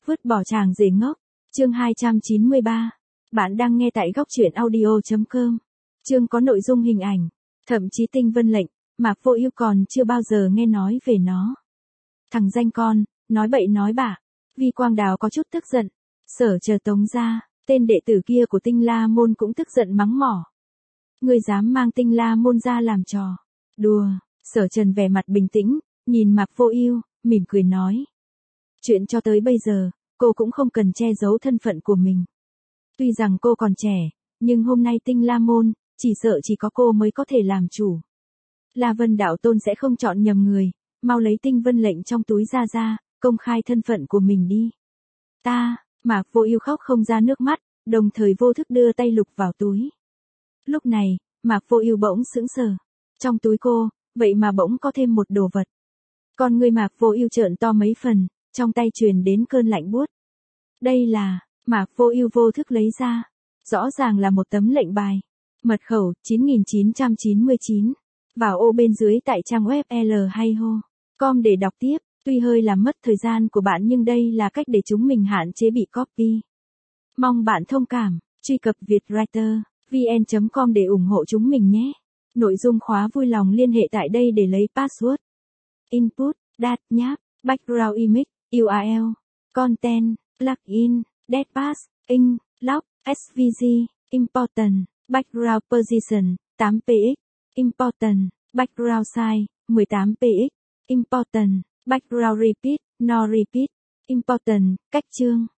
Vứt bỏ chàng rể ngốc. Chương 293. Bạn đang nghe tại góc truyện audio.com. Chương có nội dung hình ảnh. Thậm chí Tinh Vân lệnh, Mạc Vô Ưu còn chưa bao giờ nghe nói về nó. Thằng danh con, nói bậy nói bạ. Vi Quang Đào có chút tức giận. Sở Chờ tống ra, tên đệ tử kia của Tinh La Môn cũng tức giận mắng mỏ. Ngươi dám mang Tinh La Môn ra làm trò. Đùa. Sở Trần vẻ mặt bình tĩnh, nhìn Mạc Vô Ưu, mỉm cười nói. Chuyện cho tới bây giờ, cô cũng không cần che giấu thân phận của mình. Tuy rằng cô còn trẻ, nhưng hôm nay Tinh La Môn, chỉ sợ chỉ có cô mới có thể làm chủ. La Vân Đạo Tôn sẽ không chọn nhầm người, mau lấy Tinh Vân lệnh trong túi ra, công khai thân phận của mình đi. Mạc Vô Ưu khóc không ra nước mắt, đồng thời vô thức đưa tay lục vào túi. Lúc này, Mạc Vô Ưu bỗng sững sờ. Trong túi cô, vậy mà bỗng có thêm một đồ vật. Con người Mạc Vô Ưu trợn to mấy phần, trong tay truyền đến cơn lạnh buốt. Đây là, Mạc Vô Ưu vô thức lấy ra. Rõ ràng là một tấm lệnh bài. Mật khẩu 9999. Vào ô bên dưới tại trang web l2ho.com để đọc tiếp. Tuy hơi làm mất thời gian của bạn nhưng đây là cách để chúng mình hạn chế bị copy. Mong bạn thông cảm, truy cập vietwriter.vn.com để ủng hộ chúng mình nhé. Nội dung khóa vui lòng liên hệ tại đây để lấy password. Input, Dat nháp, Background Image, URL, Content, Plugin, Dead Pass, Ink, Lock, SVG, Important, Background Position, 8px, Important, Background Size, 18px, Important, Background Repeat, No Repeat, Important, cách chương.